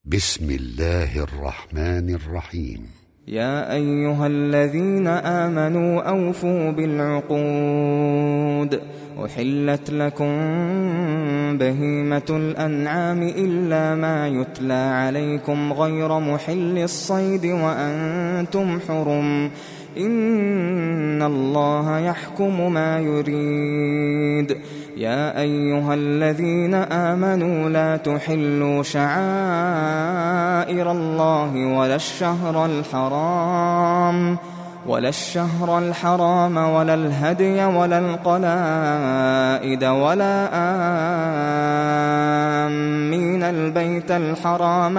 بسم الله الرحمن الرحيم. يا أيها الذين آمنوا أوفوا بالعقود أحلت لكم بهيمة الأنعام إلا ما يتلى عليكم غير محل الصيد وأنتم حرم إن الله يحكم ما يريد. يا أيها الذين آمنوا لا تحلوا شعائر الله ولا الشهر الحرام ولا الهدي ولا القلائد ولا آمين البيت الحرام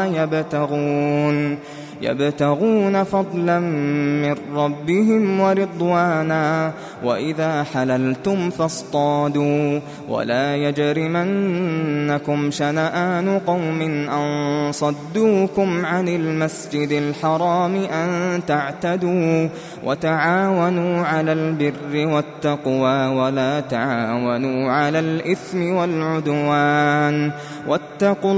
يبتغون فضلا من ربهم ورضوانا وإذا حللتم فاصطادوا ولا يجرمنكم شنآن قوم أن صدوكم عن المسجد الحرام أن تعتدوا وتعاونوا على البر والتقوى ولا تعاونوا على الإثم والعدوان واتقوا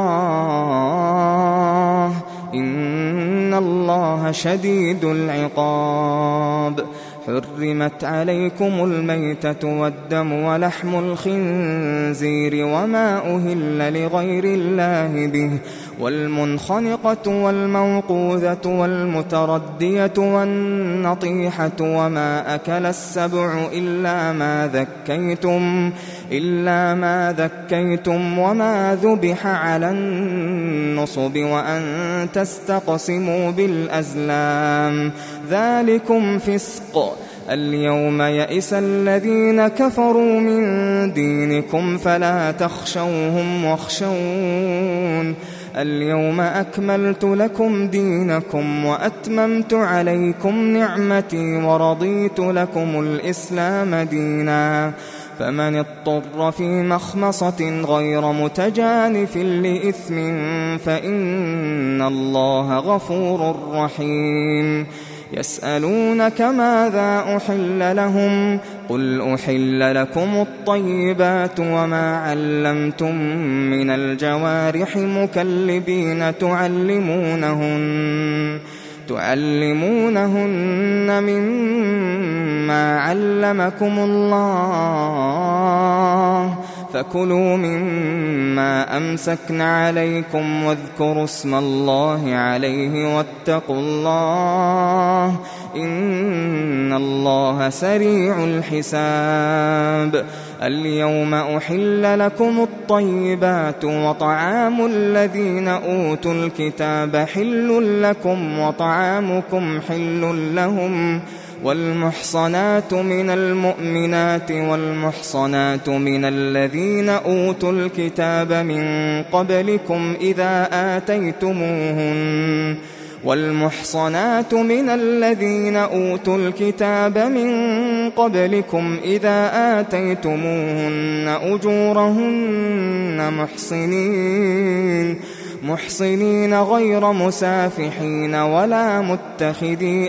الله إن الله شديد العقاب. حرمت عليكم الميتة والدم ولحم الخنزير وما أهل لغير الله به والمنخنقة والموقوذة والمتردية والنطيحة وما أكل السبع إلا ما ذكيتم وما ذبح على النصب وأن تستقسموا بالأزلام ذلكم فسق. اليوم يئس الذين كفروا من دينكم فلا تخشوهم واخشون اليوم أكملت لكم دينكم وأتممت عليكم نعمتي ورضيت لكم الإسلام دينا. فمن اضطر في مخمصة غير متجانف لإثم فإن الله غفور رحيم. يسألونك ماذا أحل لهم قل أحل لكم الطيبات وما علمتم من الجوارح مكلبين تعلمونهن مما علمكم الله فكلوا مما أمسكن عليكم واذكروا اسم الله عليه واتقوا الله إن الله سريع الحساب. اليوم أحل لكم الطيبات وطعام الذين أوتوا الكتاب حل لكم وطعامكم حل لهم والمحصنات من المؤمنات والمحصنات من الذين أوتوا الكتاب من قبلكم إذا آتيتموهن أجورهن محصنين غير مسافحين ولا متخذي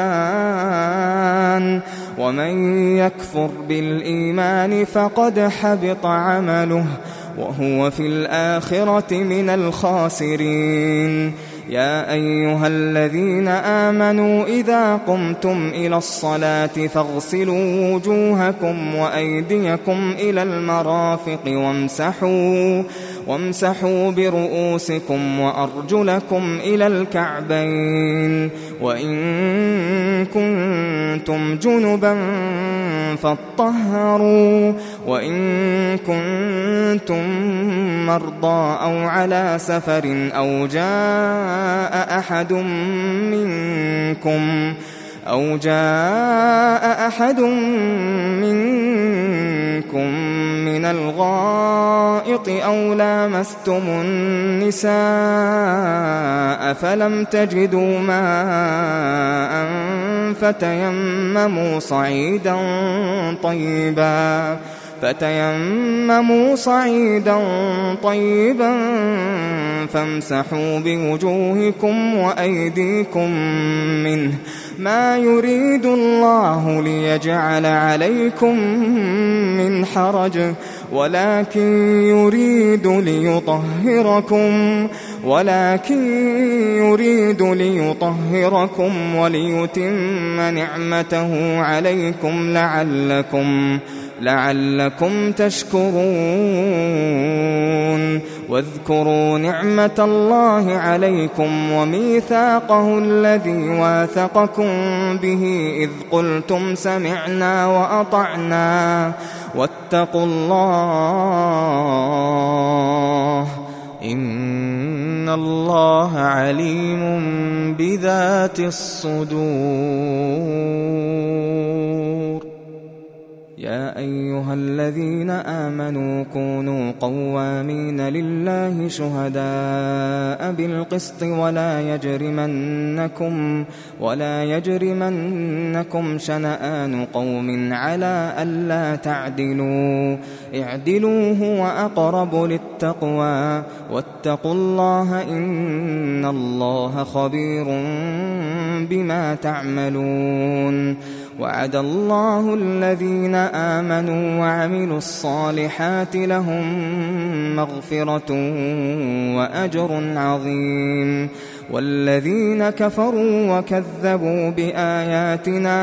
أخدان ومن يكفر بالإيمان فقد حبط عمله وهو في الآخرة من الخاسرين. يا أيها الذين آمنوا إذا قمتم إلى الصلاة فاغسلوا وجوهكم وأيديكم إلى المرافق وامسحوا برؤوسكم وأرجلكم إلى الكعبين وإن كنتم جنبا فاطهروا وإن كنتم مرضى أو على سفر أو جاء أحد منكم من الغائط أو لامستم النساء فلم تجدوا ماء فتيمموا صعيدا طيبا فامسحوا بوجوهكم وأيديكم منه ما يريد الله ليجعل عليكم من حرج ولكن يريد ليطهركم وليتم نعمته عليكم لعلكم تشكرون. واذكروا نعمة الله عليكم وميثاقه الذي واثقكم به إذ قلتم سمعنا وأطعنا واتقوا الله إن الله عليم بذات الصدور. يا أيها الذين آمنوا كونوا قوامين لله شهداء بالقسط ولا يجرمنكم شنآن قوم على ألا تعدلوا اعدلوا هو أقرب للتقوى واتقوا الله إن الله خبير بما تعملون. وعد الله الذين آمنوا وعملوا الصالحات لهم مغفرة وأجر عظيم. والذين كفروا وكذبوا بآياتنا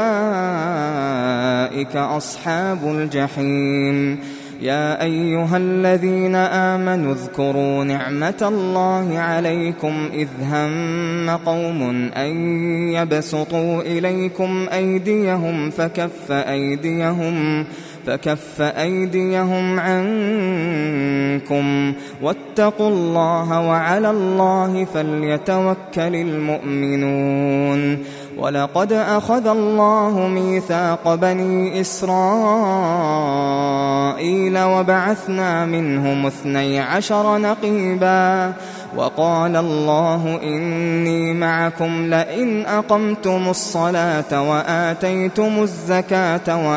أولئك أصحاب الجحيم. يا أيها الذين آمنوا اذكروا نعمة الله عليكم إذ هم قوم أن يبسطوا إليكم أيديهم فكف أيديهم عنكم واتقوا الله وعلى الله فليتوكل المؤمنون. ولقد أخذ الله ميثاق بني إسرائيل وبعثنا منهم 12 نقيبا وقال الله إني معكم لئن أقمتم الصلاة وآتيتم الزكاة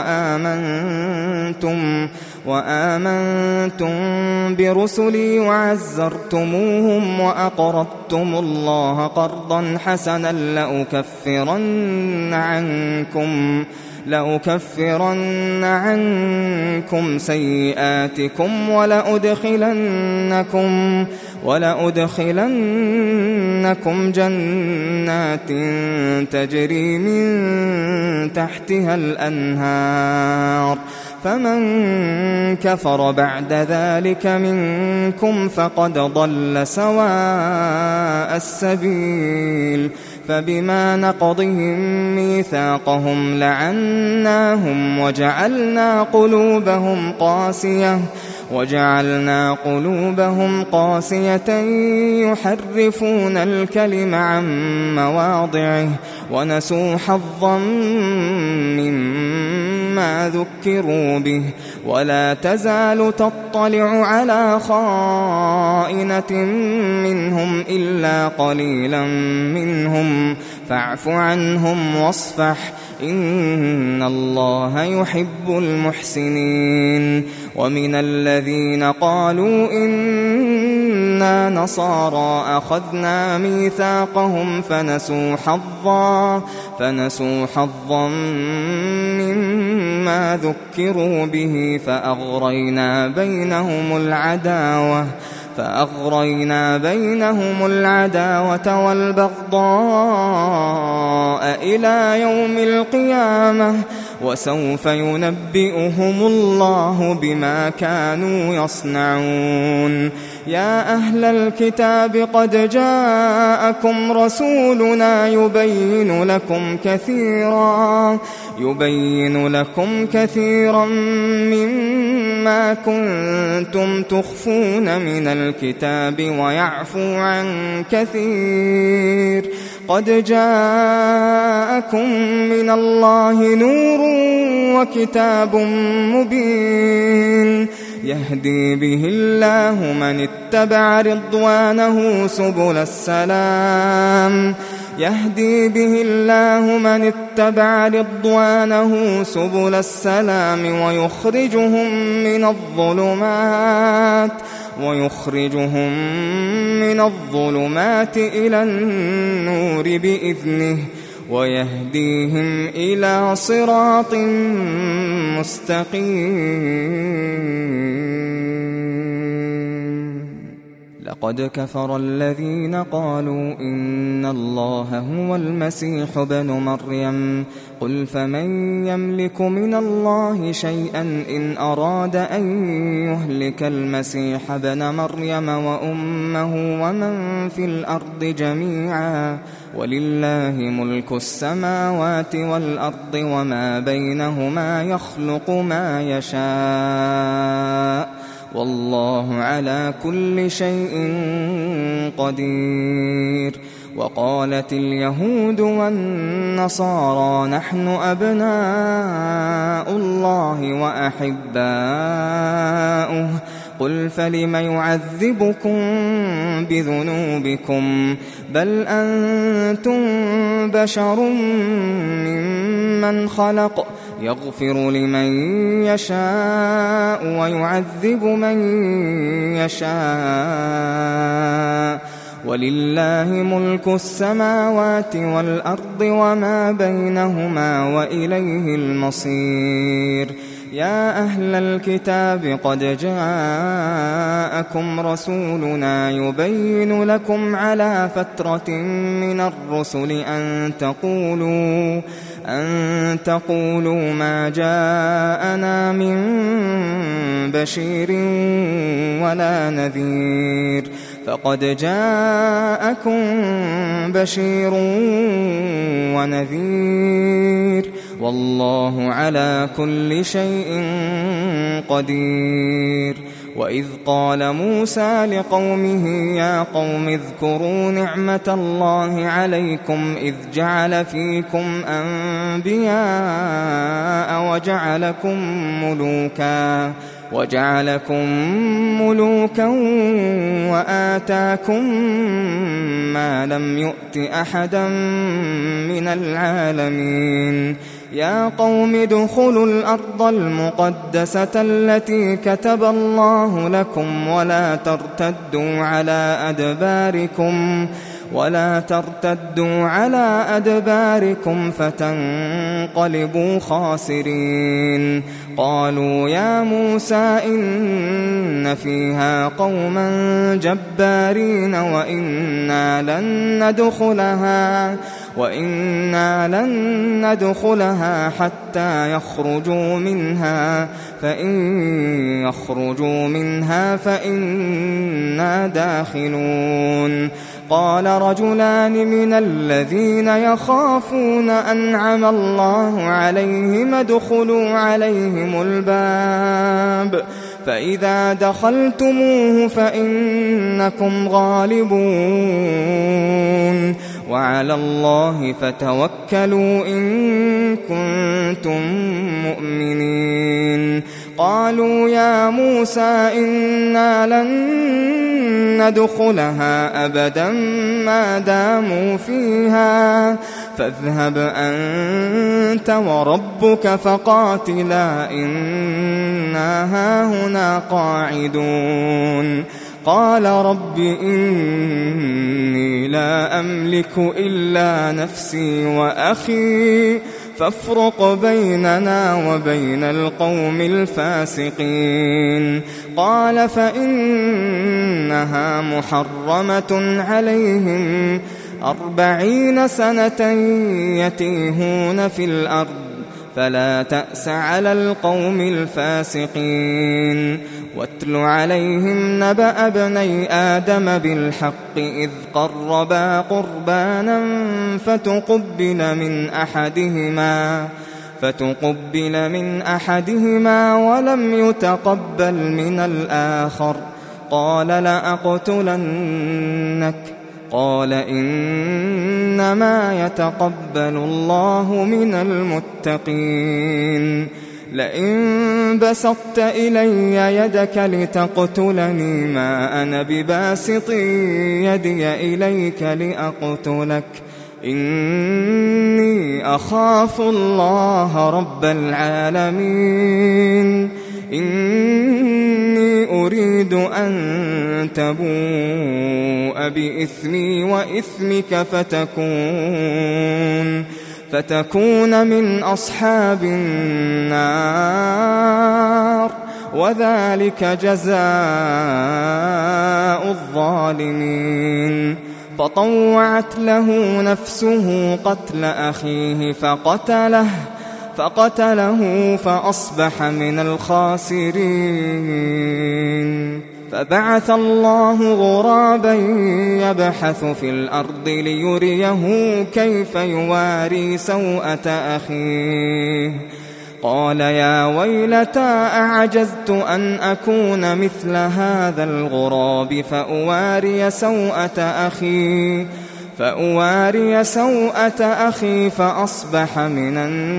وآمنتم برسلي وعزرتموهم وأقرضتم الله قرضا حسنا لأكفرن عنكم سيئاتكم ولأدخلنكم جنات تجري من تحتها الأنهار فمن كفر بعد ذلك منكم فقد ضل سواء السبيل. فبما نقضهم ميثاقهم لعناهم وجعلنا قلوبهم قاسية يحرفون الكلم عن مواضعه ونسوا حظا مما ذكروا به. ولا تزال تطلع على خائنة منهم إلا قليلا منهم فاعف عنهم واصفح إن الله يحب المحسنين. ومن الذين قالوا إنا نصارى أخذنا ميثاقهم فنسوا حظا مما ذكروا به فأغرينا بينهم العداوة والبغضاء إلى يوم القيامة وسوف ينبئهم الله بما كانوا يصنعون. يا أهل الكتاب قد جاءكم رسولنا يبين لكم كثيرا مما كنتم تخفون من الكتاب ويعفو عن كثير. قد جاءكم من الله نور وكتاب مبين يهدي به الله من اتبع رضوانه سبل السلام ويخرجهم من الظلمات إلى النور بإذنه ويهديهم إلى صراط مستقيم. لقد كفر الذين قالوا إن الله هو المسيح ابن مريم قل فمن يملك من الله شيئا إن أراد أن يهلك المسيح ابن مريم وأمه ومن في الأرض جميعا ولله ملك السماوات والأرض وما بينهما يخلق ما يشاء والله على كل شيء قدير. وقالت اليهود والنصارى نحن أبناء الله وأحباؤه قل فلم يعذبكم بذنوبكم بل أنتم بشر ممن خلق يغفر لمن يشاء ويعذب من يشاء ولله ملك السماوات والأرض وما بينهما وإليه المصير. يا أهل الكتاب قد جاءكم رسولنا يبين لكم على فترة من الرسل أن تقولوا ما جاءنا من بشير ولا نذير فقد جاءكم بشير ونذير والله على كل شيء قدير. وإذ قال موسى لقومه يا قوم اذكروا نعمة الله عليكم إذ جعل فيكم أنبياء وجعلكم ملوكا وآتاكم ما لم يؤت أحدا من العالمين. يا قوم ادخلوا الأرض المقدسة التي كتب الله لكم ولا ترتدوا على أدباركم فتنقلبوا خاسرين. قالوا يا موسى إن فيها قوما جبارين وإنا لن ندخلها حتى يخرجوا منها فإن يخرجوا منها فإنا داخلون. قال رجلان من الذين يخافون أنعم الله عليهم ادخلوا عليهم الباب فإذا دخلتموه فإنكم غالبون وعلى الله فتوكلوا إن كنتم مؤمنين. قالوا يا موسى إنا لن ندخلها أبدا ما داموا فيها فاذهب أنت وربك فقاتلا إنا هاهنا قاعدون. قال رب إني لا أملك إلا نفسي وأخي فافرق بيننا وبين القوم الفاسقين. قال فإنها محرمة عليهم 40 سنة يتيهون في الأرض فلا تأس على القوم الفاسقين. واتل عليهم نبأ ابني آدم بالحق إذ قربا قربانا فتقبل من أحدهما ولم يتقبل من الآخر قال لأقتلنك قال إنما يتقبل الله من المتقين. لئن بسطت إلي يدك لتقتلني ما أنا بباسط يدي إليك لأقتلك إني أخاف الله رب العالمين. إني أريد أن تبوء بإثمي وإثمك فتكون من أصحاب النار، وذلك جزاء الظالمين. فطوعت له نفسه قتل أخيه فقتله فأصبح من الخاسرين. فبعث الله غرابا يبحث في الأرض ليريه كيف يواري سوءة أخيه. قال يا ويلتى أعجزت أن أكون مثل هذا الغراب فأواري سوءة أخي فأصبح من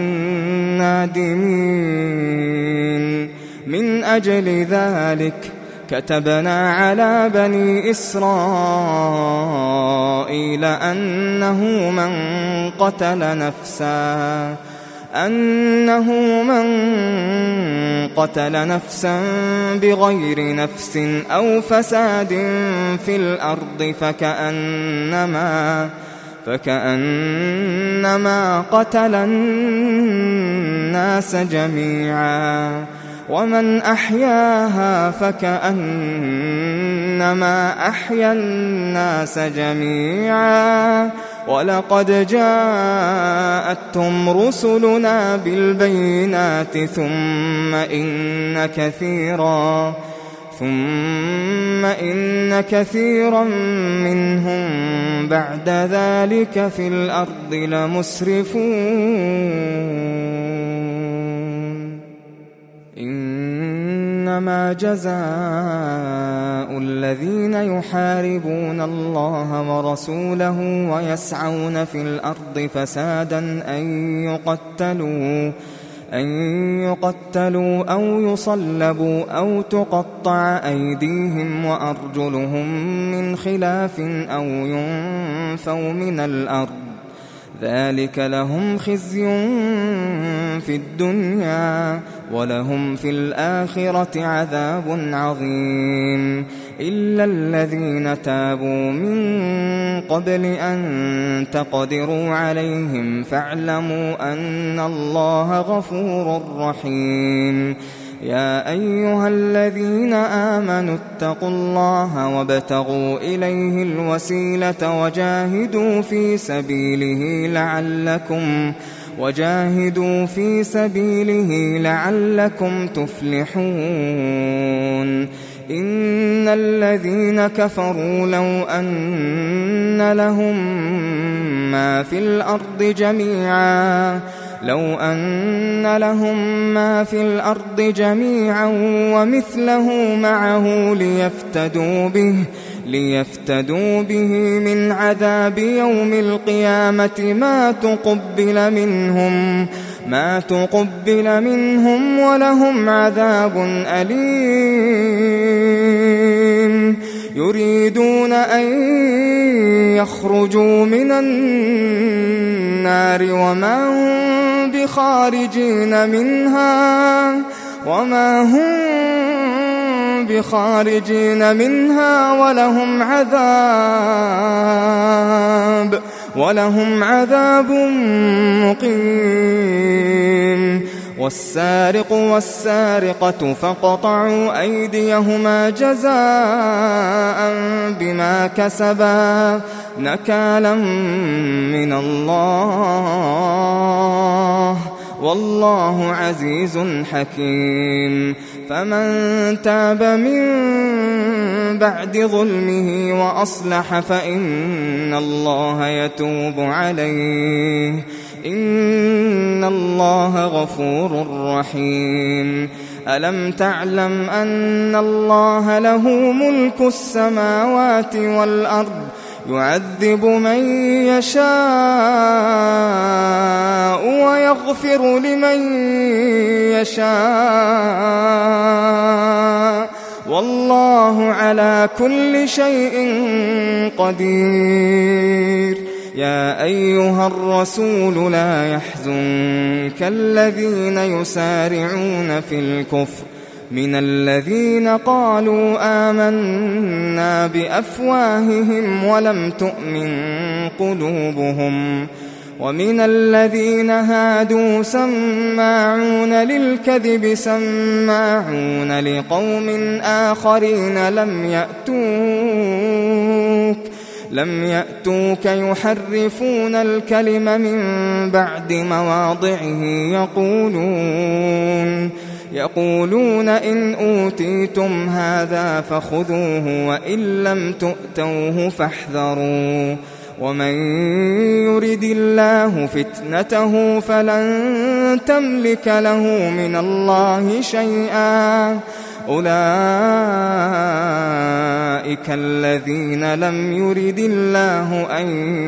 النادمين. من أجل ذلك كتبنا على بني إسرائيل أنه من قتل نفسا بغير نفس أو فساد في الأرض فكأنما قتل الناس جميعا، ومن أحياها فكأنما أحيا الناس جميعا. ولقد جاءتهم رسلنا بالبينات ثم إن كثيرا منهم بعد ذلك في الأرض لمسرفون. إنما جزاء الذين يحاربون الله ورسوله ويسعون في الأرض فسادا أن يقتلوا أو يصلبوا أو تقطع أيديهم وأرجلهم من خلاف أو ينفوا من الأرض. ذلك لهم خزي في الدنيا ولهم في الآخرة عذاب عظيم. إلا الذين تابوا من قبل أن تقدروا عليهم فاعلموا أن الله غفور رحيم. يا أيها الذين آمنوا اتقوا الله وابتغوا إليه الوسيلة وجاهدوا في سبيله لعلكم تفلحون. إن الذين كفروا لو أن لهم ما في الأرض جميعا ومثله معه ليفتدوا به من عذاب يوم القيامة ما تقبل منهم ولهم عذاب أليم. يريدون أن يخرجوا من النار وما هم بخارجين منها ولهم عذاب مقيم. والسارق والسارقة فاقطعوا أيديهما جزاء بما كسبا نكالا من الله والله عزيز حكيم. فمن تاب من بعد ظلمه وأصلح فإن الله يتوب عليه إن الله غفور رحيم. ألم تعلم أن الله له ملك السماوات والأرض يعذب من يشاء ويغفر لمن يشاء والله على كل شيء قدير. يا أيها الرسول لا يحزنك الذين يسارعون في الكفر من الذين قالوا آمنا بأفواههم ولم تؤمن قلوبهم ومن الذين هادوا سماعون للكذب سماعون لقوم آخرين لم يأتوك يحرفون الكلم من بعد مواضعه يقولون إن أوتيتم هذا فخذوه وإن لم تؤتوه فاحذروا ومن يرد الله فتنته فلن تملك له من الله شيئا أولئك الذين لم يرد الله أن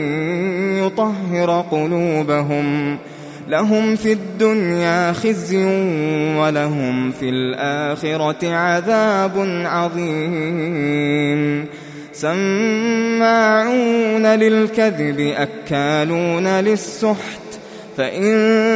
يطهر قلوبهم لهم في الدنيا خزي ولهم في الآخرة عذاب عظيم سماعون للكذب أكالون للسحت فإن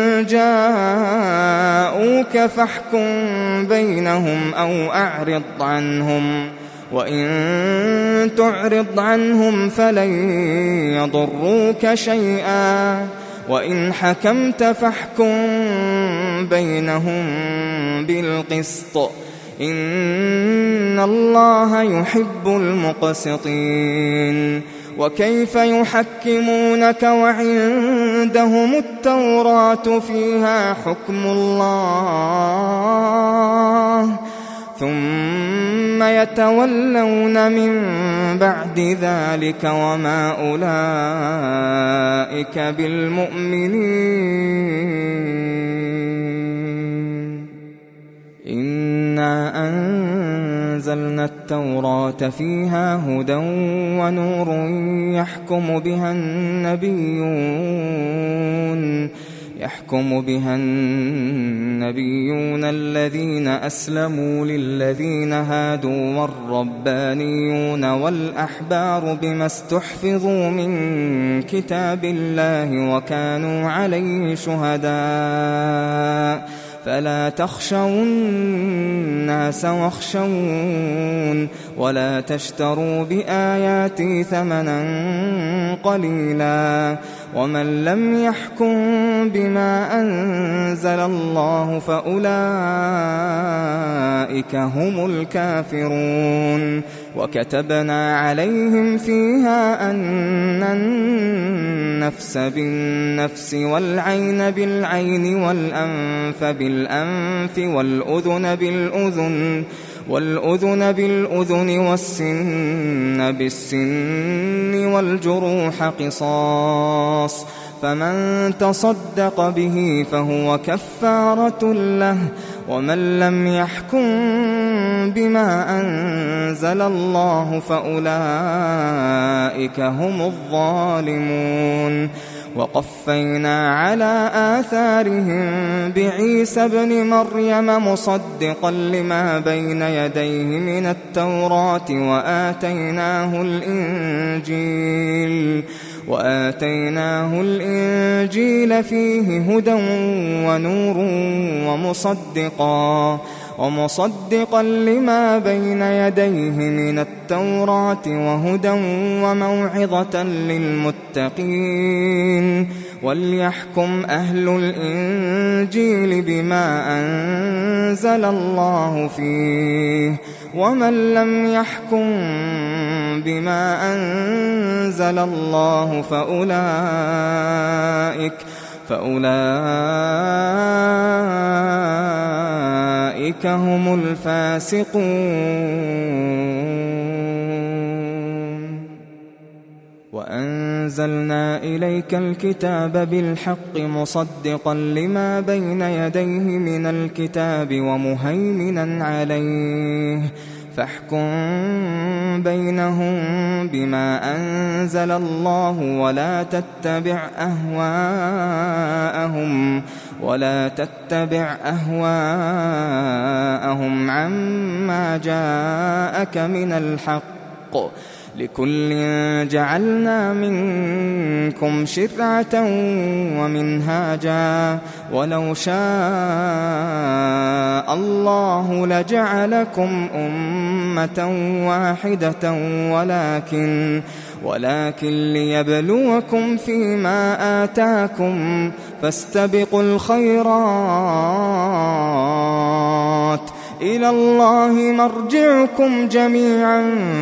جاءوك فاحكم بينهم أو أعرض عنهم وإن تعرض عنهم فلن يضروك شيئا وإن حكمت فاحكم بينهم بالقسط إن الله يحب المقسطين وكيف يحكمونك وعندهم التوراة فيها حكم الله ثم يتولون من بعد ذلك وما أولئك بالمؤمنين إنا أنزلنا التوراة فيها هدى ونور يحكم بها النبيون الذين أسلموا للذين هادوا والربانيون والأحبار بما استحفظوا من كتاب الله وكانوا عليه شهداء فلا تخشوا الناس واخشون ولا تشتروا بآياتي ثمنا قليلا ومن لم يحكم بما أنزل الله فأولئك هم الكافرون وكتبنا عليهم فيها أن النفس بالنفس والعين بالعين والأنف بالأنف والأذن بالأذن والسن بالسن والجروح قصاص فمن تصدق به فهو كفارة له ومن لم يحكم بما أنزل الله فأولئك هم الظالمون وقفينا على آثارهم بعيسى ابن مريم مصدقا لما بين يديه من التوراة وآتيناه الإنجيل فيه هدى ونور ومصدقا لما بين يديه من التوراة وهدى وموعظة للمتقين وليحكم أهل الإنجيل بما أنزل الله فيه ومن لم يحكم بما أنزل الله فأولئك هم الفاسقون وأنزلنا إليك الكتاب بالحق مصدقا لما بين يديه من الكتاب ومهيمنا عليه فاحكم بينهم بما أنزل الله ولا تتبع أهواءهم عما جاءك من الحق لكل جعلنا منكم شرعة ومنهاجا ولو شاء الله لجعلكم أمة واحدة ولكن ليبلوكم فيما آتاكم فاستبقوا الخيرات إلى الله مرجعكم جميعا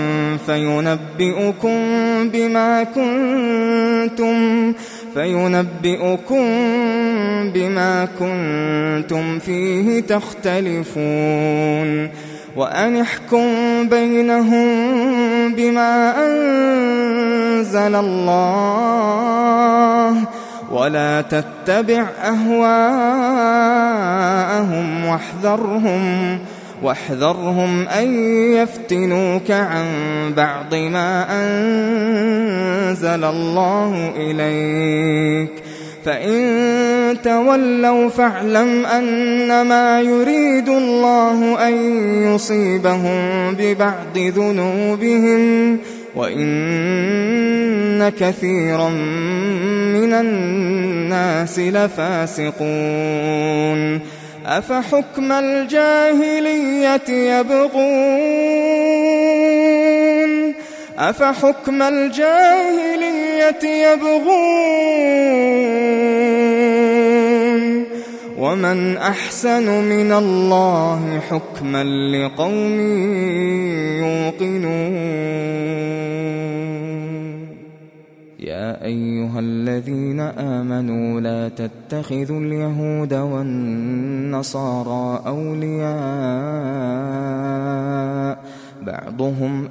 فينبئكم بما كنتم فيه تختلفون وأن احكم بينهم بما أنزل الله ولا تتبع أهواءهم واحذرهم أن يفتنوك عن بعض ما أنزل الله إليك فإن تولوا فاعلم أنما يريد الله أن يصيبهم ببعض ذنوبهم وإن كثيرا من الناس لفاسقون أفحكم الجاهلية يبغون ومن أحسن من الله حكما لقوم يوقنون يا أيها الذين آمنوا لا تتخذوا اليهود والنصارى أولياء بعضهم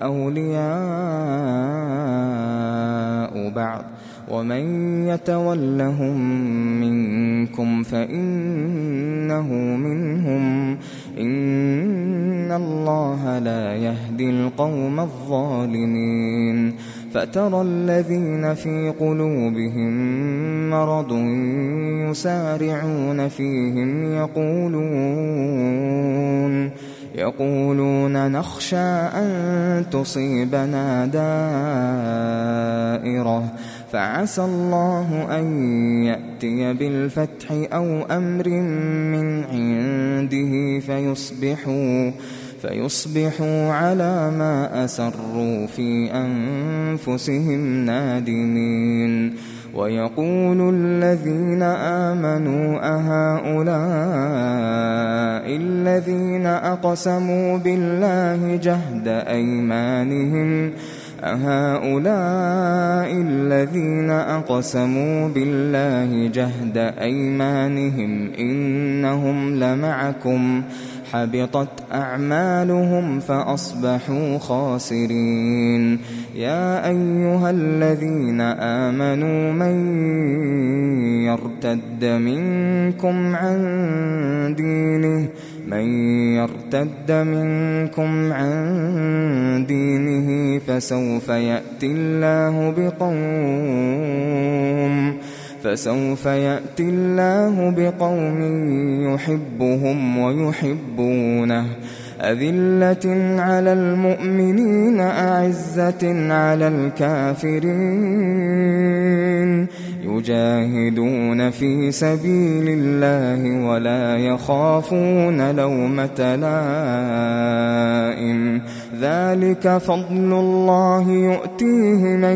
أولياء بعض ومن يتولهم منكم فإنه منهم إن الله لا يهدي القوم الظالمين فترى الذين في قلوبهم مرض يسارعون فيهم يقولون نخشى أن تصيبنا دائرة فعسى الله أن يأتي بالفتح أو أمر من عنده فيصبحوا على ما أسروا في أنفسهم نادمين ويقول الذين آمنوا أهؤلاء الذين أقسموا بالله جهد أيمانهم إنهم لمعكم حبطت أعمالهم فأصبحوا خاسرين يا أيها الذين آمنوا من يرتد منكم عن دينه فسوف يأتي الله بقوم يحبهم ويحبونه أذلة على المؤمنين أعزة على الكافرين يجاهدون في سبيل الله ولا يخافون لومة لائم ذلك فضل الله يؤتيه من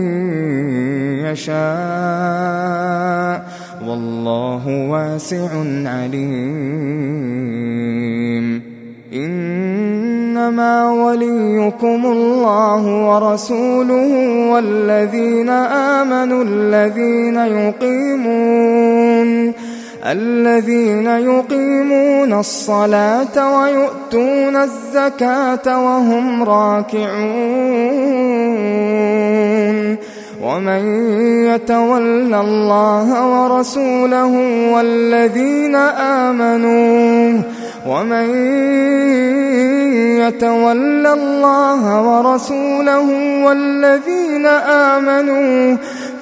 يشاء والله واسع عليم إنما وليكم الله ورسوله والذين آمنوا الذين يقيمون الصلاة ويؤتون الزكاة وهم راكعون ومن يتول الله ورسوله والذين آمنوا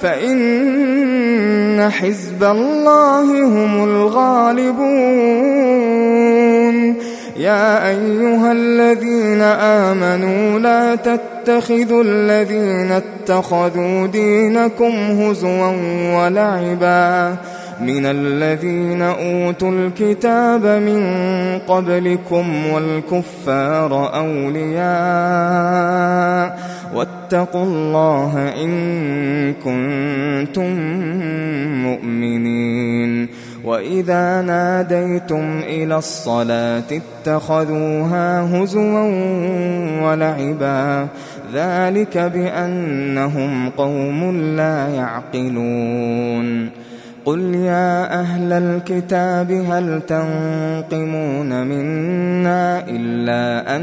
فإن حزب الله هم الغالبون يا أيها الذين آمنوا لا تتخذوا الذين اتخذوا دينكم هزوا ولعبا من الذين أوتوا الكتاب من قبلكم والكفار أولياء واتقوا الله إن كنتم مؤمنين. وإذا ناديتم إلى الصلاة اتخذوها هزوا ولعبا ذلك بأنهم قوم لا يعقلون. قل يا أهل الكتاب هل تنقمون منا إلا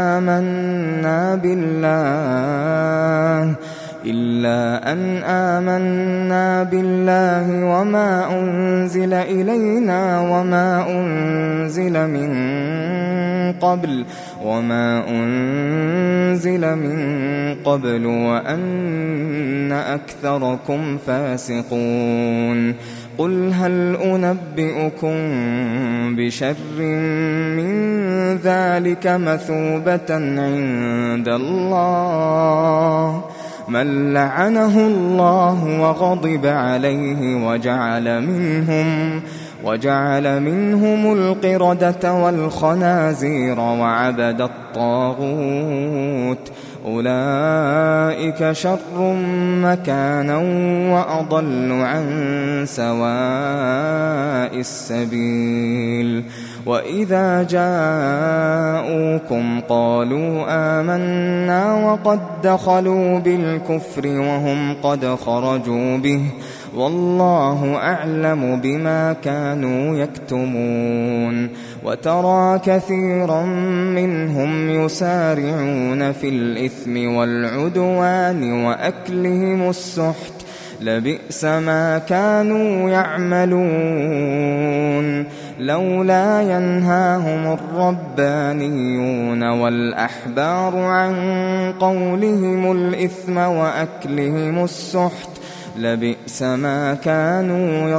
أن آمنا بالله وما أنزل إلينا وما أنزل من قبل وأن أكثركم فاسقون. قل هل أنبئكم بشر من ذلك مثوبة عند الله من لعنه الله وغضب عليه وجعل منهم القردة والخنازير وعبد الطاغوت أولئك شر مكانا وأضل عن سواء السبيل. وإذا جاءوكم قالوا آمنا وقد دخلوا بالكفر وهم قد خرجوا به والله أعلم بما كانوا يكتمون. وترى كثيرا منهم يسارعون في الإثم والعدوان وأكلهم السحت لبئس ما كانوا يعملون. لولا ينهاهم الربانيون والأحبار عن قولهم الإثم وأكلهم السحت لبئس ما كانوا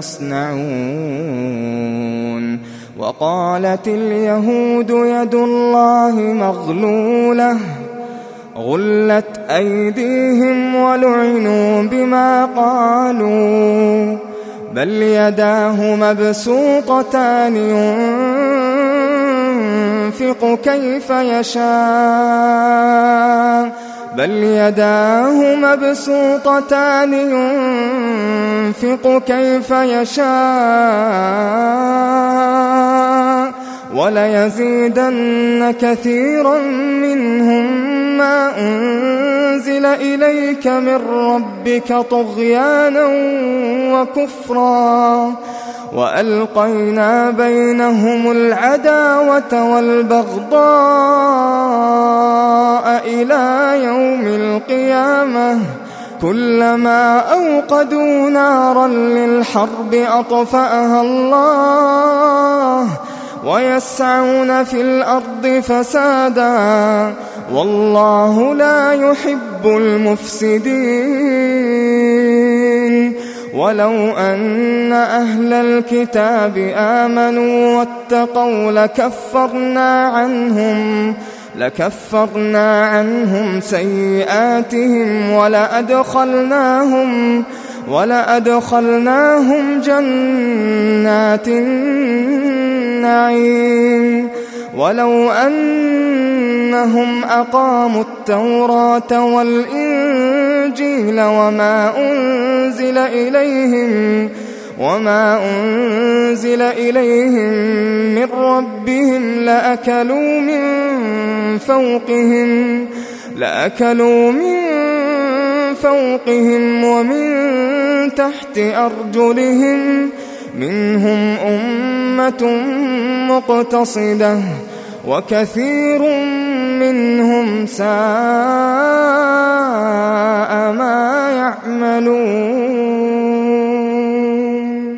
يصنعون. وقالت اليهود يد الله مغلولة غلت أيديهم ولعنوا بما قالوا بل يداه مبسوطتان ينفق كيف يشاء وليزيدن كثيرا منهم ما أنزل إليك من ربك طغيانا وكفرا وألقينا بينهم العداوة والبغضاء إلى يوم القيامة كلما أوقدوا نارا للحرب أطفأها الله ويسعون في الأرض فسادا والله لا يحب المفسدين. ولو أن أهل الكتاب آمنوا واتقوا لكفرنا عنهم سيئاتهم ولأدخلناهم جنات النعيم. ولو أنهم أقاموا التوراة والإنجيل وما أنزل إليهم من ربهم لأكلوا من فوقهم ومن تحت أرجلهم منهم أمة مقتصدة وكثير منهم ساء ما يعملون.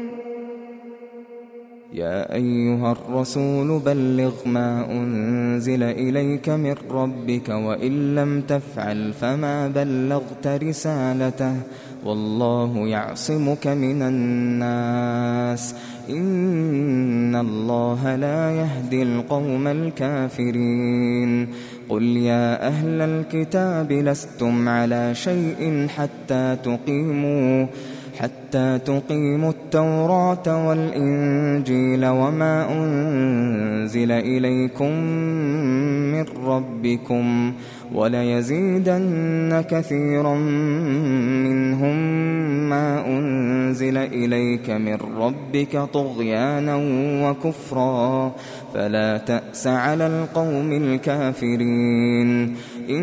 يا أيها الرسول بلغ ما أنزل إليك من ربك وإن لم تفعل فما بلغت رسالته والله يعصمك من الناس إن الله لا يهدي القوم الكافرين قل يا أهل الكتاب لستم على شيء حتى تقيموا التوراة والإنجيل وما أنزل إليكم من ربكم وليزيدن كثيرا منهم ما أنزل إليك من ربك طغيانا وكفرا فلا تأس على القوم الكافرين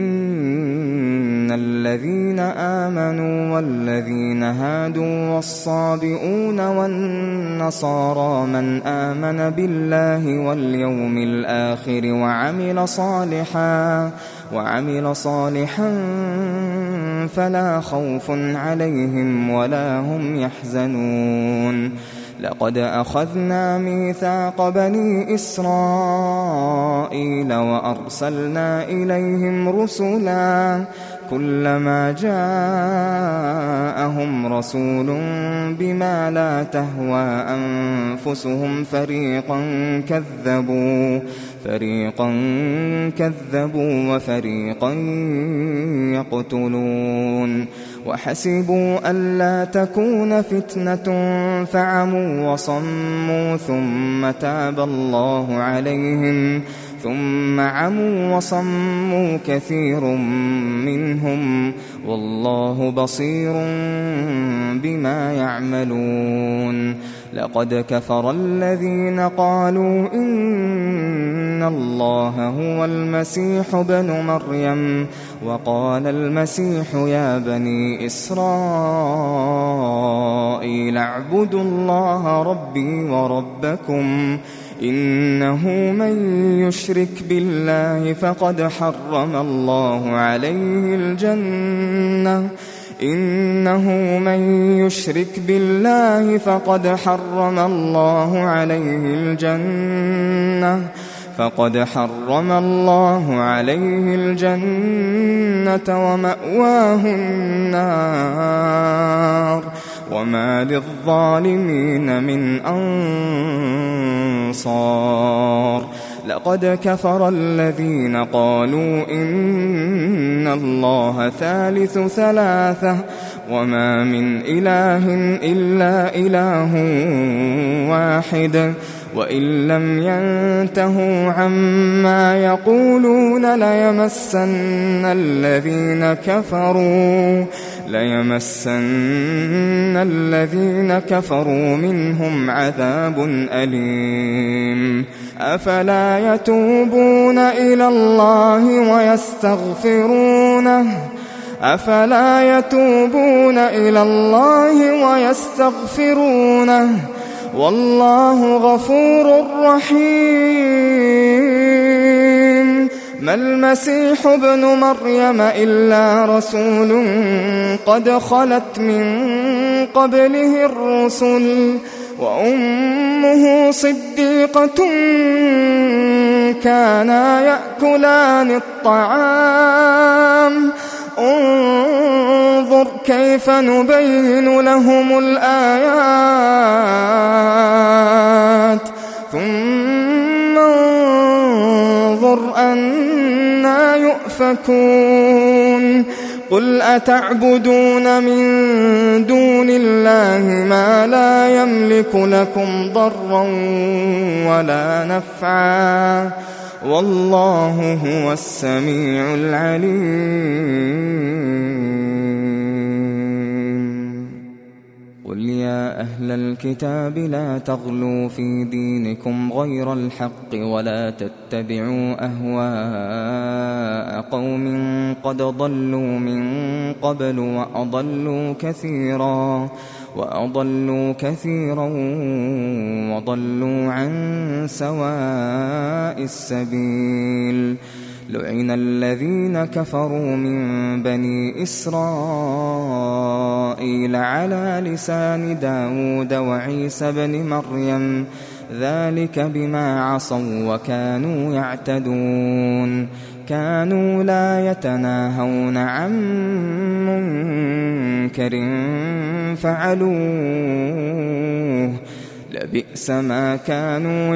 إن الذين آمنوا والذين هادوا والصابئون والنصارى من آمن بالله واليوم الآخر وعمل صالحا فلا خوف عليهم ولا هم يحزنون لقد أخذنا ميثاق بني إسرائيل وأرسلنا إليهم رسلا كلما جاءهم رسول بما لا تهوى أنفسهم فريقا كذبوا وفريقا يقتلون وحسبوا ألا تكون فتنة فعموا وصموا ثم عموا وصموا كثير منهم والله بصير بما يعملون لقد كفر الذين قالوا إن الله هو المسيح ابن مريم وقال المسيح يا بني إسرائيل اعبدوا الله ربي وربكم إنه من يشرك بالله فقد حرم الله عليه الجنة ومأواه النار وما للظالمين من أنصار لقد كفر الذين قالوا إن الله ثالث ثلاثة وما من إله إلا إله واحد وإن لم ينتهوا عما يقولون ليمسن الذين كفروا منهم عذاب أليم أفلا يتوبون إلى الله ويستغفرونه والله غفور رحيم ما المسيح ابن مريم إلا رسول قد خلت من قبله الرسل وأمه صديقة كانا يأكلان الطعام انظر كيف نبين لهم الآيات ثم انظر أنى يؤفكون قل أتعبدون من دون الله ما لا يملك لكم ضرا ولا نفعا والله هو السميع العليم قل يا أهل الكتاب لا تغلوا في دينكم غير الحق ولا تتبعوا أهواء قوم قد ضلوا من قبل وأضلوا كثيرا وضلوا عن سواء السبيل لعن الذين كفروا من بني إسرائيل على لسان داود وعيسى بن مريم ذلك بما عصوا وكانوا يعتدون كانوا لا يتناهون عن منكر فعلوه لبئس ما كانوا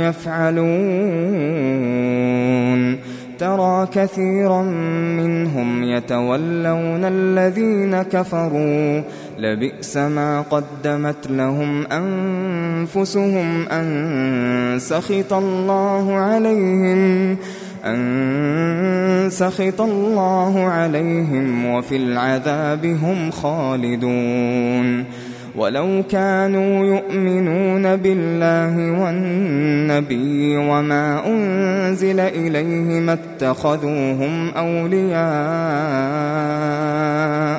يفعلون ترى كثيرا منهم يتولون الذين كفروا لبئس ما قدمت لهم أنفسهم أن سخط الله عليهم وفي العذاب هم خالدون ولو كانوا يؤمنون بالله والنبي وما أنزل إليه ما اتخذوهم أولياء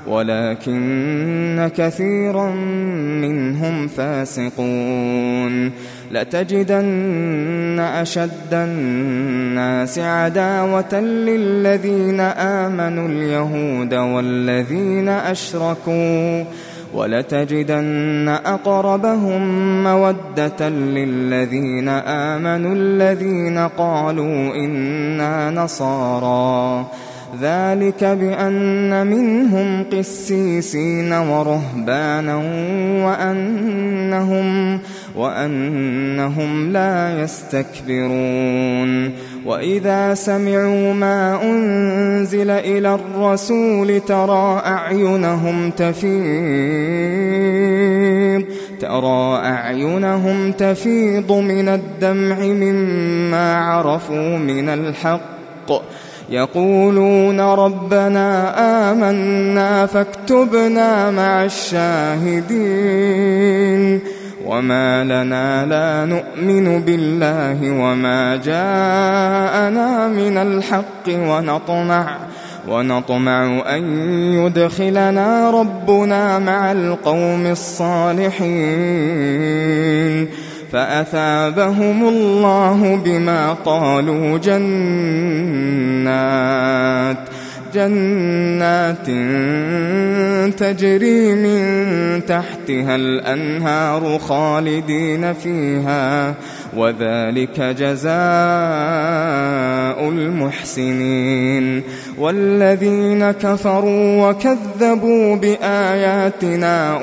ولكن كثيرا منهم فاسقون لتجدن أشد الناس عداوة للذين آمنوا اليهود والذين أشركوا ولتجدن أقربهم مودة للذين آمنوا الذين قالوا إنا نصارى ذلك بأن منهم قسيسين ورهبانا وأنهم لا يستكبرون وإذا سمعوا ما أنزل إلى الرسول ترى أعينهم تفيض من الدمع مما عرفوا من الحق يقولون ربنا آمنا فاكتبنا مع الشاهدين وما لنا لا نؤمن بالله وما جاءنا من الحق ونطمع أن يدخلنا ربنا مع القوم الصالحين فأثابهم الله بما قالوا جنات تجري من تحتها الأنهار خالدين فيها وذلك جزاء المحسنين والذين كفروا وكذبوا بآياتنا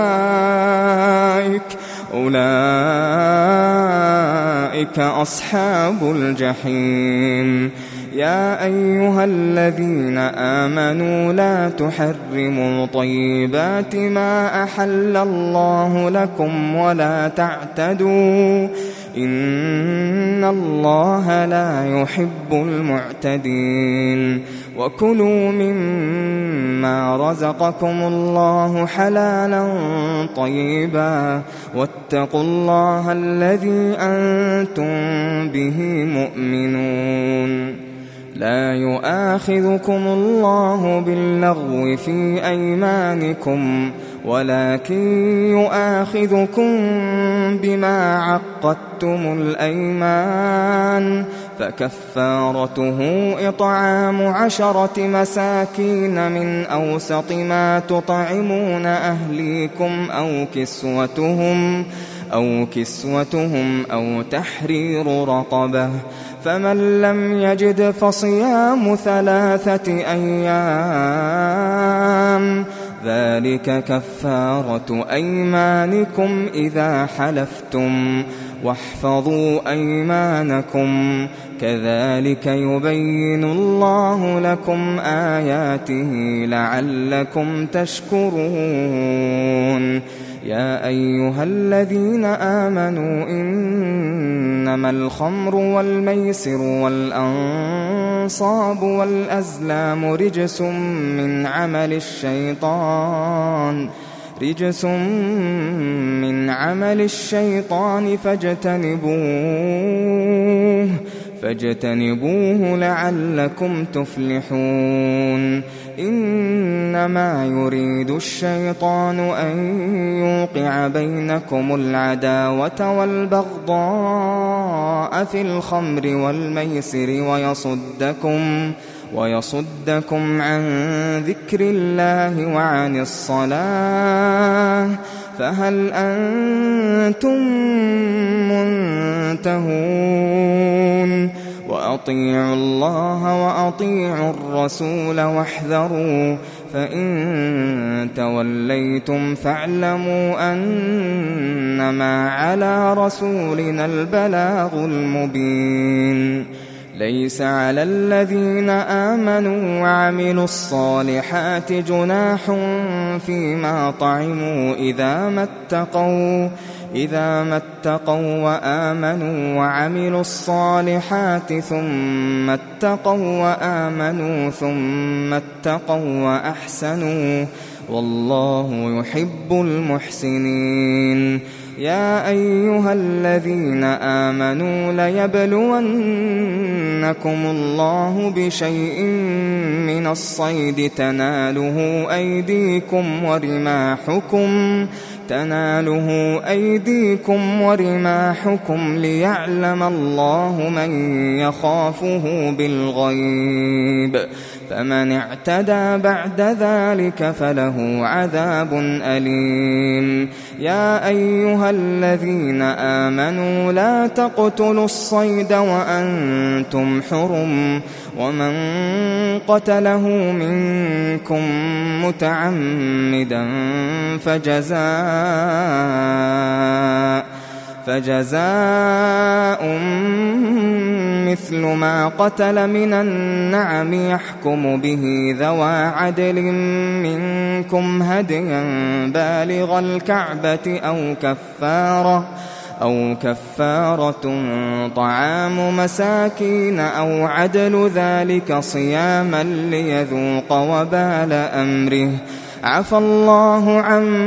أولئك أصحاب الجحيم يا أيها الذين آمنوا لا تحرموا طيبات ما أحل الله لكم ولا تعتدوا إن الله لا يحب المعتدين وكلوا مما رزقكم الله حلالا طيبا واتقوا الله الذي أنتم به مؤمنون لا يؤاخذكم الله باللغو في أيمانكم ولكن يؤاخذكم بما عقدتم الأيمان فكفارته إطعام 10 مساكين من أوسط ما تطعمون أهليكم أو كسوتهم أو تحرير رقبة فمن لم يجد فصيام 3 أيام ذلك كفارة أيمانكم إذا حلفتم واحفظوا أيمانكم كذلك يبين الله لكم آياته لعلكم تشكرون يا أيها الذين آمنوا إنما الخمر والميسر والأنصاب والأزلام رجس من عمل الشيطان فاجتنبوه لعلكم تفلحون إنما يريد الشيطان أن يوقع بينكم العداوة والبغضاء في الخمر والميسر ويصدكم عن ذكر الله وعن الصلاة فهل أنتم منتهون وأطيعوا الله وأطيعوا الرسول واحذروا فإن توليتم فاعلموا أنما على رسولنا البلاغ المبين ليس على الذين آمنوا وعملوا الصالحات جناح فيما طعموا إذا ما اتقوا وآمنوا وعملوا الصالحات ثم اتقوا وآمنوا ثم اتقوا وأحسنوا والله يحب المحسنين يا أيها الذين آمنوا ليبلونكم الله بشيء من الصيد تناله أيديكم ورماحكم ليعلم الله من يخافه بالغيب فمن اعتدى بعد ذلك فله عذاب أليم يا أيها الذين آمنوا لا تقتلوا الصيد وأنتم حرم ومن قتله منكم متعمدا فجزاء مثل ما قتل من النعم يحكم به ذوى عدل منكم هديا بالغ الكعبة أو كفارة طعام مساكين أو عدل ذلك صياما ليذوق وبال أمره عفى الله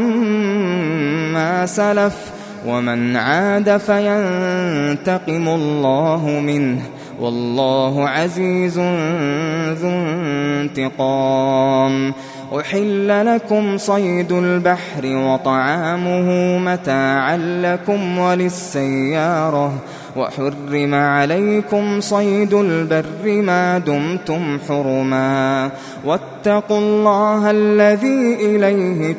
عما سلف ومن عاد فينتقم الله منه والله عزيز ذو انتقام أحل لكم صيد البحر وطعامه متاعا لكم وللسيارة وحرم عليكم صيد البر ما دمتم حرما واتقوا الله الذي إليه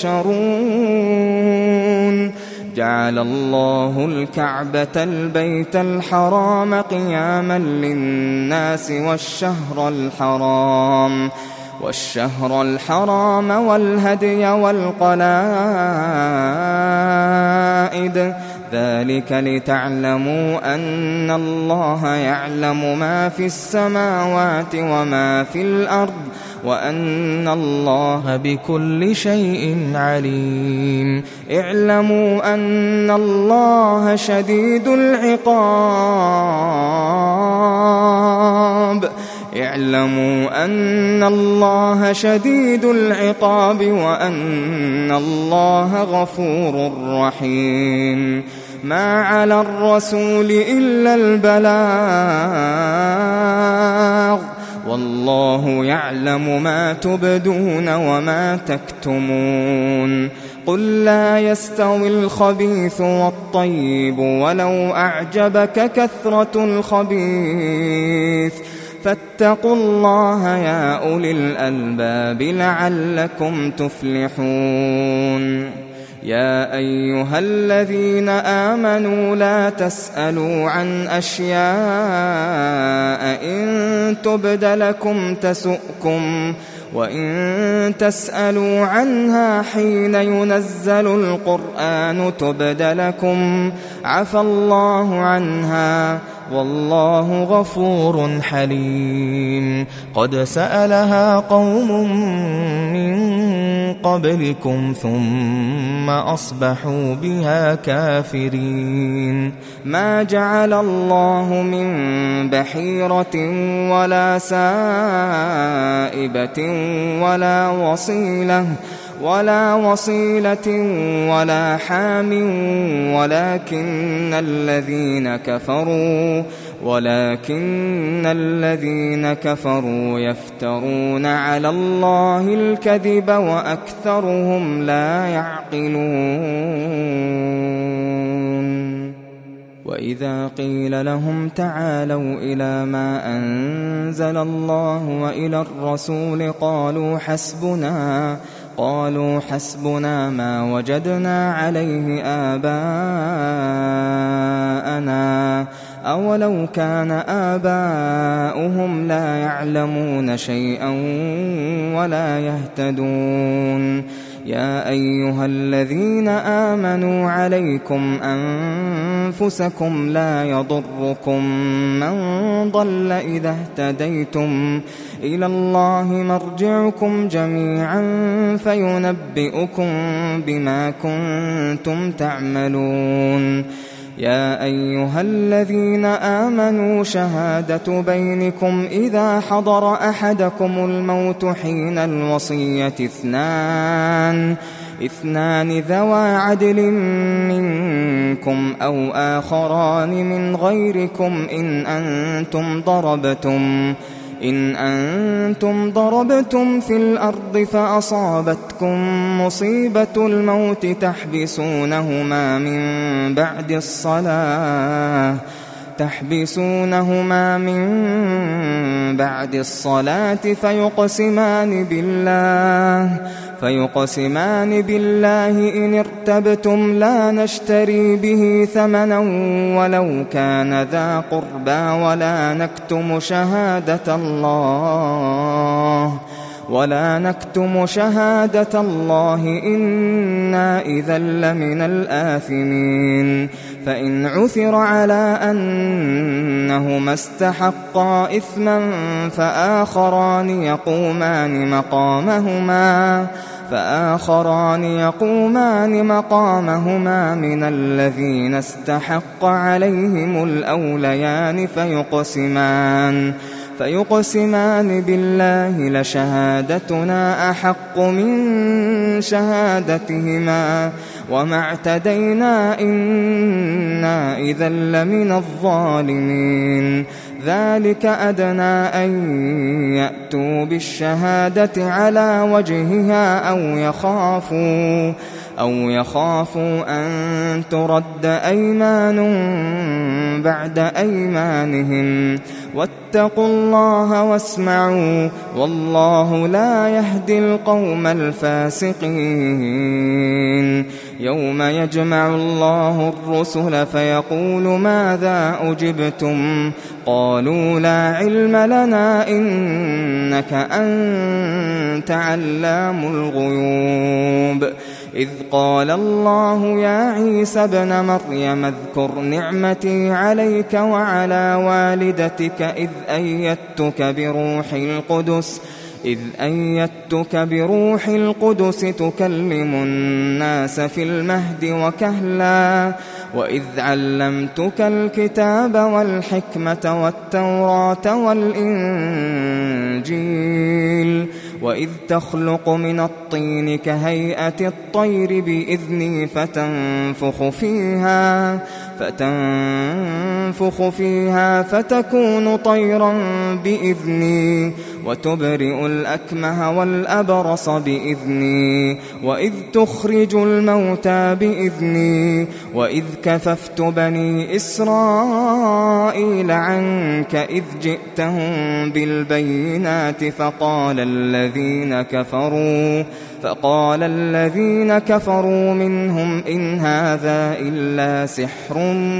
تحشرون جعل الله الكعبة البيت الحرام قياما للناس والشهر الحرام والهدي والقلائد ذلك لتعلموا أن الله يعلم ما في السماوات وما في الأرض وأن الله بكل شيء عليم اعلموا أن الله شديد العقاب وأن الله غفور رحيم ما على الرسول إلا البلاغ والله يعلم ما تبدون وما تكتمون قل لا يستوي الخبيث والطيب ولو أعجبك كثرة الخبيث فاتقوا الله يا أولي الألباب لعلكم تفلحون يا أيها الذين آمنوا لا تسألوا عن أشياء إن تبد لكم تسؤكم وإن تسألوا عنها حين ينزل القرآن تبد لكم عفى الله عنها والله غفور حليم قد سألها قوم من قبلكم ثم أصبحوا بها كافرين ما جعل الله من بحيرة ولا سائبة ولا وصيلة ولا حام ولكن الذين كفروا يفترون على الله الكذب وأكثرهم لا يعقلون وإذا قيل لهم تعالوا إلى ما أنزل الله وإلى الرسول قالوا حسبنا ما وجدنا عليه آباءنا أولو كان آباؤهم لا يعلمون شيئا ولا يهتدون يا أيها الذين آمنوا عليكم أنفسكم لا يضركم من ضل إذا اهتديتم إلى الله مرجعكم جميعا فينبئكم بما كنتم تعملون يا أيها الذين آمنوا شهادة بينكم إذا حضر أحدكم الموت حين الوصية اثنان ذوى عدل منكم أو آخران من غيركم إن أنتم ضربتم في الأرض فأصابتكم مصيبة الموت تحبسونهما من بعد الصلاة فيقسمان بالله إن ارتبتم لا نشتري به ثمنا ولو كان ذا قربى ولا نكتم شهادة الله إنا إذا لمن الآثمين فإن عثر على أنهما استحقا إثما فآخران يقومان مقامهما من الذين استحق عليهم الأوليان فيقسمان بالله لشهادتنا أحق من شهادتهما وما اعتدينا إنا إذا لمن الظالمين ذلك أدنى أن يأتوا بالشهادة على وجهها أو يخافوا أن ترد أيمان بعد أيمانهم واتقوا الله واسمعوا والله لا يهدي القوم الفاسقين يوم يجمع الله الرسل فيقول ماذا أجبتم قالوا لا علم لنا إنك أنت علام الغيوب إذ قال الله يا عيسى ابن مريم اذكر نعمتي عليك وعلى والدتك إذ أيدتك بروح القدس تكلم الناس في المهد وكهلا وإذ علمتك الكتاب والحكمة والتوراة والإنجيل وإذ تخلق من الطين كهيئة الطير بإذني فتنفخ فيها فتكون طيرا بإذني وتبرئ الأكمه والأبرص بإذني وإذ تخرج الموتى بإذني وإذ كففت بني إسرائيل عنك إذ جئتهم بالبينات فقال الذين كفروا منهم إن هذا إلا سحر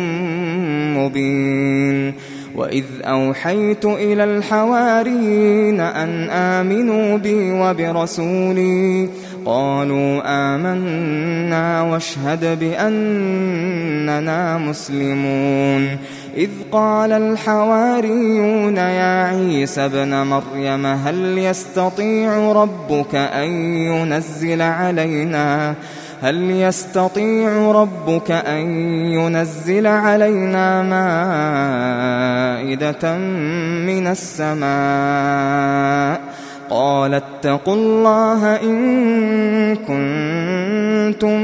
مبين وإذ أوحيت إلى الحواريين أن آمنوا بي وبرسولي قالوا آمنا واشهد بأننا مسلمون إذ قال الحواريون يا عيسى ابن مريم هل يستطيع ربك أن ينزل علينا مائدة من السماء قال اتقوا الله إن كنتم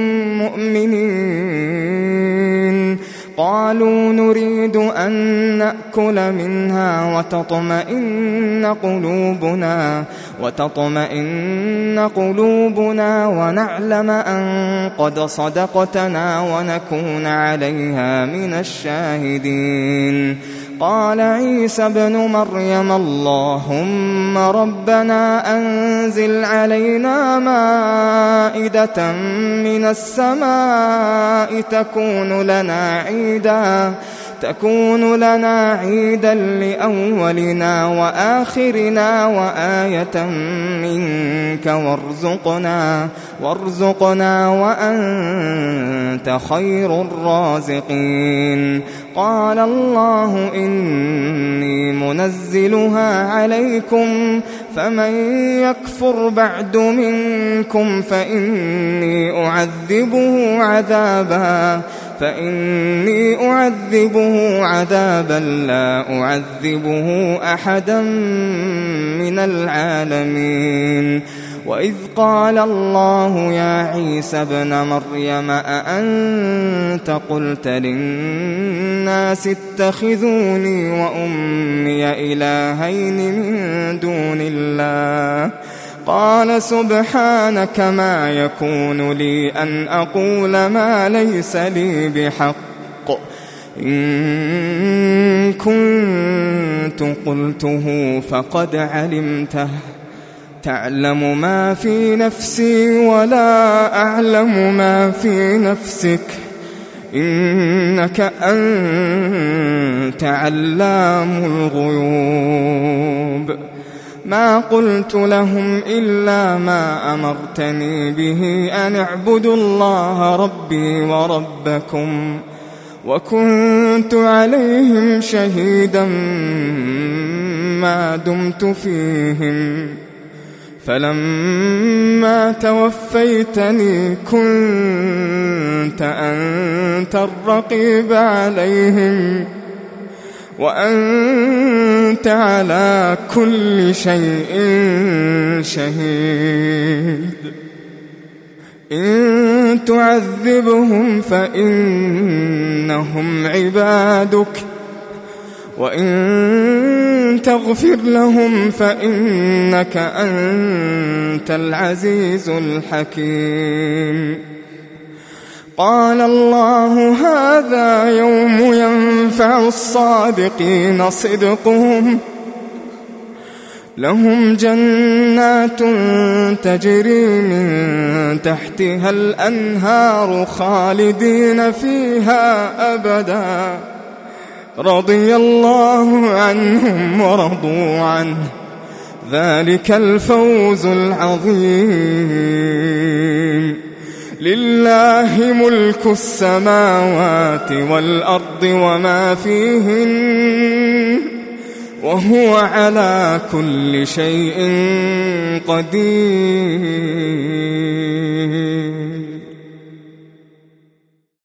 مؤمنين قالوا نريد أن نأكل منها وتطمئن قلوبنا ونعلم أن قد صدقتنا ونكون عليها من الشاهدين قال عيسى ابن مريم اللهم ربنا أنزل علينا مائدة من السماء تكون لنا عيدا لأولنا وآخرنا وآية منك وارزقنا وأنت خير الرازقين. قال الله إني منزلها عليكم فمن يكفر بعد منكم فإني أعذبه عذابا لا أعذبه أحدا من العالمين. وإذ قال الله يا عيسى ابن مريم أأنت قلت للناس اتخذوني وأمي إلهين من دون الله قال سبحانك ما يكون لي أن أقول ما ليس لي بحق إن كنت قلته فقد علمته تعلم ما في نفسي ولا أعلم ما في نفسك إنك أنت علام الغيوب. ما قلت لهم إلا ما أمرتني به أن اعبدوا الله ربي وربكم وكنت عليهم شهيدا ما دمت فيهم فلما توفيتني كنت أنت الرقيب عليهم وأنت على كل شيء شهيد. إن تعذبهم فإنهم عبادك وإن تغفر لهم فإنك أنت العزيز الحكيم. قال الله هذا يوم ينفع الصادقين صدقهم لهم جنات تجري من تحتها الأنهار خالدين فيها أبدا رضي الله عنهم ورضوا عنه ذلك الفوز العظيم. لله ملك السماوات والأرض وما فيهن وهو على كل شيء قدير.